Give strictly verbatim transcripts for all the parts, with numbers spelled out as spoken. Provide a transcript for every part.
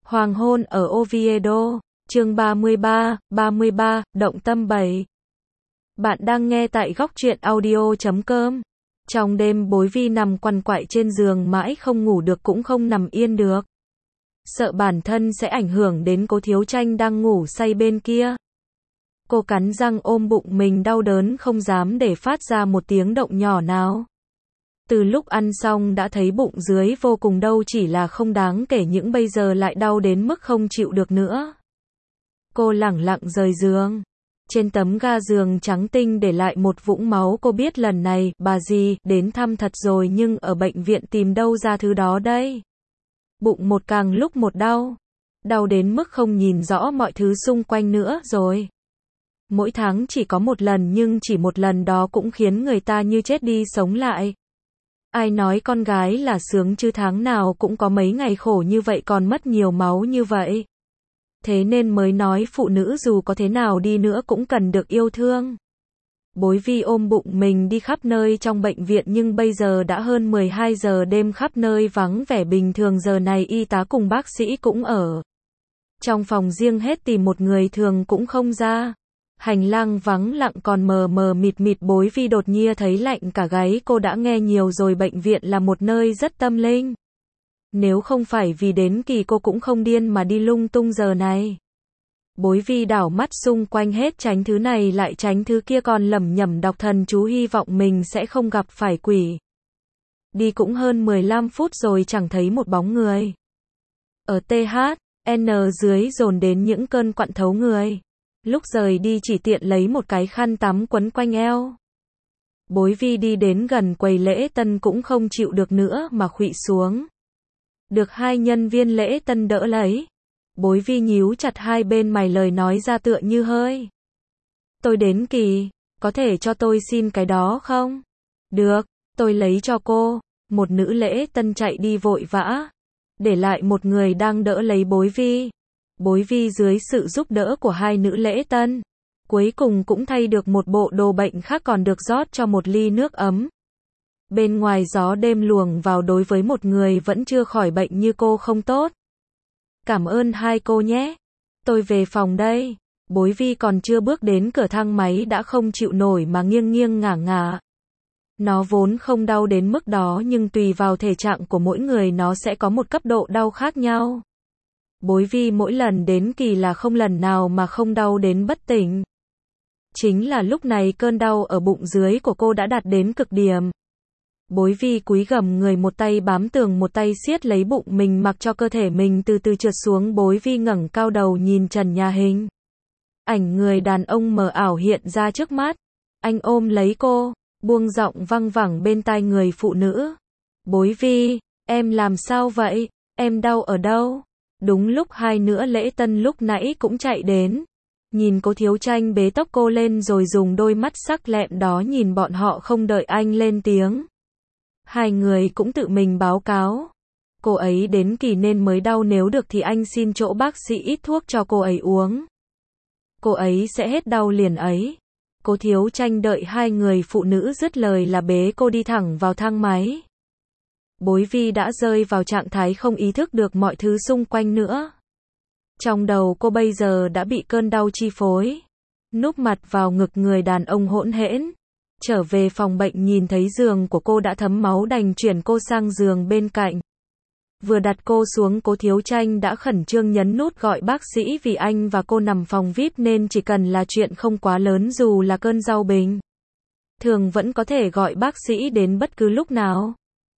Hoàng hôn ở Oviedo, chương ba mươi ba, ba mươi ba, động tâm bảy. Bạn đang nghe tại góc truyện audio chấm com. Trong đêm Bối Vi nằm quằn quại trên giường mãi không ngủ được cũng không nằm yên được. Sợ bản thân sẽ ảnh hưởng đến Cố Thiếu Tranh đang ngủ say bên kia. Cô cắn răng ôm bụng mình đau đớn không dám để phát ra một tiếng động nhỏ nào. Từ lúc ăn xong đã thấy bụng dưới vô cùng đau, chỉ là không đáng kể những bây giờ lại đau đến mức không chịu được nữa. Cô lẳng lặng rời giường. Trên tấm ga giường trắng tinh để lại một vũng máu. Cô biết lần này bà dì đến thăm thật rồi, nhưng ở bệnh viện tìm đâu ra thứ đó đây. Bụng một càng lúc một đau. Đau đến mức không nhìn rõ mọi thứ xung quanh nữa rồi. Mỗi tháng chỉ có một lần, nhưng chỉ một lần đó cũng khiến người ta như chết đi sống lại. Ai nói con gái là sướng chứ, tháng nào cũng có mấy ngày khổ như vậy còn mất nhiều máu như vậy. Thế nên mới nói phụ nữ dù có thế nào đi nữa cũng cần được yêu thương. Bối Vi ôm bụng mình đi khắp nơi trong bệnh viện, nhưng bây giờ đã hơn mười hai giờ đêm, khắp nơi vắng vẻ. Bình thường giờ này y tá cùng bác sĩ cũng ở trong phòng riêng hết, tìm một người thường cũng không ra. Hành lang vắng lặng còn mờ mờ mịt mịt. Bối Vi đột nhiên thấy lạnh cả gáy. Cô đã nghe nhiều rồi, bệnh viện là một nơi rất tâm linh. Nếu không phải vì đến kỳ cô cũng không điên mà đi lung tung giờ này. Bối Vi đảo mắt xung quanh hết tránh thứ này lại tránh thứ kia, còn lẩm nhẩm đọc thần chú hy vọng mình sẽ không gặp phải quỷ. Đi cũng hơn mười lăm phút rồi chẳng thấy một bóng người. Ở tê hát en dưới dồn đến những cơn quặn thấu người. Lúc rời đi chỉ tiện lấy một cái khăn tắm quấn quanh eo. Bối Vi đi đến gần quầy lễ tân cũng không chịu được nữa mà khuỵu xuống. Được hai nhân viên lễ tân đỡ lấy. Bối Vi nhíu chặt hai bên mày, lời nói ra tựa như hơi. Tôi đến kỳ, có thể cho tôi xin cái đó không? Được, tôi lấy cho cô. Một nữ lễ tân chạy đi vội vã, để lại một người đang đỡ lấy Bối Vi. Bối Vi dưới sự giúp đỡ của hai nữ lễ tân, cuối cùng cũng thay được một bộ đồ bệnh khác, còn được rót cho một ly nước ấm. Bên ngoài gió đêm luồng vào, đối với một người vẫn chưa khỏi bệnh như cô không tốt. Cảm ơn hai cô nhé. Tôi về phòng đây. Bối Vi còn chưa bước đến cửa thang máy đã không chịu nổi mà nghiêng nghiêng ngả ngả. Nó vốn không đau đến mức đó, nhưng tùy vào thể trạng của mỗi người nó sẽ có một cấp độ đau khác nhau. Bối Vi mỗi lần đến kỳ là không lần nào mà không đau đến bất tỉnh. Chính là lúc này cơn đau ở bụng dưới của cô đã đạt đến cực điểm. Bối Vi cúi gằm người, một tay bám tường một tay siết lấy bụng mình, mặc cho cơ thể mình từ từ trượt xuống. Bối Vi ngẩng cao đầu nhìn trần nhà, hình ảnh người đàn ông mờ ảo hiện ra trước mắt. Anh ôm lấy cô, buông giọng văng vẳng bên tai người phụ nữ. Bối Vi, em làm sao vậy? Em đau ở đâu? Đúng lúc hai nữa lễ tân lúc nãy cũng chạy đến. Nhìn Cố Thiếu Tranh bế tóc cô lên rồi dùng đôi mắt sắc lẹm đó nhìn bọn họ, không đợi anh lên tiếng. Hai người cũng tự mình báo cáo. Cô ấy đến kỳ nên mới đau, nếu được thì anh xin chỗ bác sĩ ít thuốc cho cô ấy uống. Cô ấy sẽ hết đau liền ấy. Cố Thiếu Tranh đợi hai người phụ nữ dứt lời là bế cô đi thẳng vào thang máy. Bối Vi đã rơi vào trạng thái không ý thức được mọi thứ xung quanh nữa. Trong đầu cô bây giờ đã bị cơn đau chi phối. Núp mặt vào ngực người đàn ông hỗn hển. Trở về phòng bệnh nhìn thấy giường của cô đã thấm máu, đành chuyển cô sang giường bên cạnh. Vừa đặt cô xuống, Cố Thiếu Tranh đã khẩn trương nhấn nút gọi bác sĩ, vì anh và cô nằm phòng vi ai pi nên chỉ cần là chuyện không quá lớn, dù là cơn đau bình thường vẫn có thể gọi bác sĩ đến bất cứ lúc nào.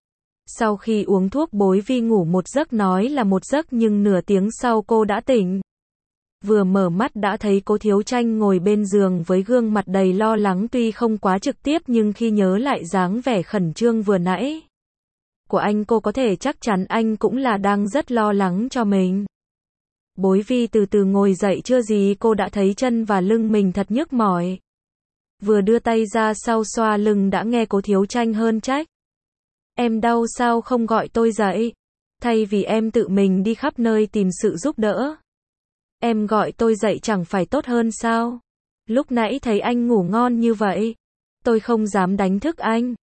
Sau khi uống thuốc, Bối Vi ngủ một giấc, nói là một giấc nhưng nửa tiếng sau cô đã tỉnh. Vừa mở mắt đã thấy Cố Thiếu Tranh ngồi bên giường với gương mặt đầy lo lắng, tuy không quá trực tiếp nhưng khi nhớ lại dáng vẻ khẩn trương vừa nãy của anh, cô có thể chắc chắn anh cũng là đang rất lo lắng cho mình. Bối Vi từ từ ngồi dậy, chưa gì cô đã thấy chân và lưng mình thật nhức mỏi. Vừa đưa tay ra sau xoa lưng đã nghe Cố Thiếu Tranh hơn trách. Em đau sao không gọi tôi dậy? Thay vì em tự mình đi khắp nơi tìm sự giúp đỡ, em gọi tôi dậy chẳng phải tốt hơn sao? Lúc nãy thấy anh ngủ ngon như vậy, tôi không dám đánh thức anh.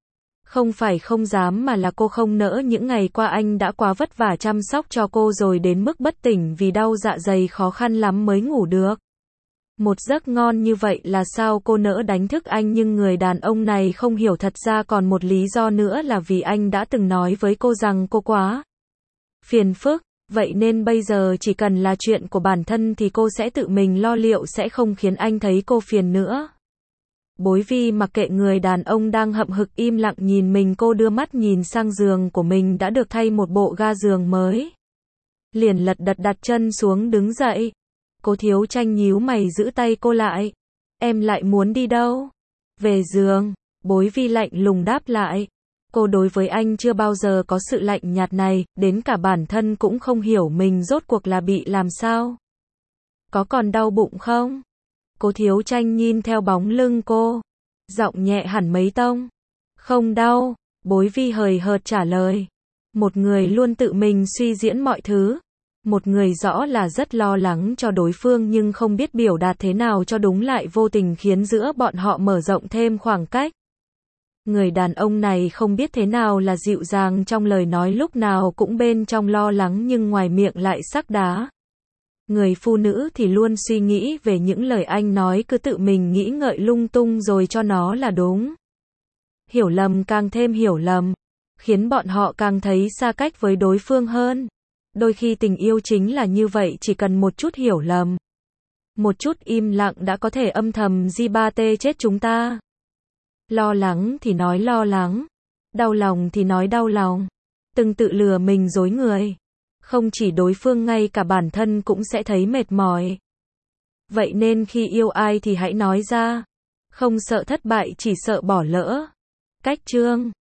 Không phải không dám mà là cô không nỡ, những ngày qua anh đã quá vất vả chăm sóc cho cô rồi đến mức bất tỉnh vì đau dạ dày, khó khăn lắm mới ngủ được. Một giấc ngon như vậy là sao cô nỡ đánh thức anh, nhưng người đàn ông này không hiểu thật ra còn một lý do nữa là vì anh đã từng nói với cô rằng cô quá phiền phức, vậy nên bây giờ chỉ cần là chuyện của bản thân thì cô sẽ tự mình lo liệu, sẽ không khiến anh thấy cô phiền nữa. Bối Vi mặc kệ người đàn ông đang hậm hực im lặng nhìn mình, cô đưa mắt nhìn sang giường của mình đã được thay một bộ ga giường mới. Liền lật đật đặt chân xuống đứng dậy. Cố Thiếu Tranh nhíu mày giữ tay cô lại. Em lại muốn đi đâu? Về giường. Bối Vi lạnh lùng đáp lại. Cô đối với anh chưa bao giờ có sự lạnh nhạt này, đến cả bản thân cũng không hiểu mình rốt cuộc là bị làm sao. Có còn đau bụng không? Cố Thiếu Tranh nhìn theo bóng lưng cô, giọng nhẹ hẳn mấy tông. Không đau, Bối Vi hời hợt trả lời. Một người luôn tự mình suy diễn mọi thứ. Một người rõ là rất lo lắng cho đối phương nhưng không biết biểu đạt thế nào cho đúng, lại vô tình khiến giữa bọn họ mở rộng thêm khoảng cách. Người đàn ông này không biết thế nào là dịu dàng, trong lời nói lúc nào cũng bên trong lo lắng nhưng ngoài miệng lại sắc đá. Người phụ nữ thì luôn suy nghĩ về những lời anh nói, cứ tự mình nghĩ ngợi lung tung rồi cho nó là đúng. Hiểu lầm càng thêm hiểu lầm, khiến bọn họ càng thấy xa cách với đối phương hơn. Đôi khi tình yêu chính là như vậy, chỉ cần một chút hiểu lầm, một chút im lặng đã có thể âm thầm di ba tê chết chúng ta. Lo lắng thì nói lo lắng, đau lòng thì nói đau lòng, từng tự lừa mình dối người. Không chỉ đối phương, ngay cả bản thân cũng sẽ thấy mệt mỏi. Vậy nên khi yêu ai thì hãy nói ra. Không sợ thất bại, chỉ sợ bỏ lỡ. Cách chương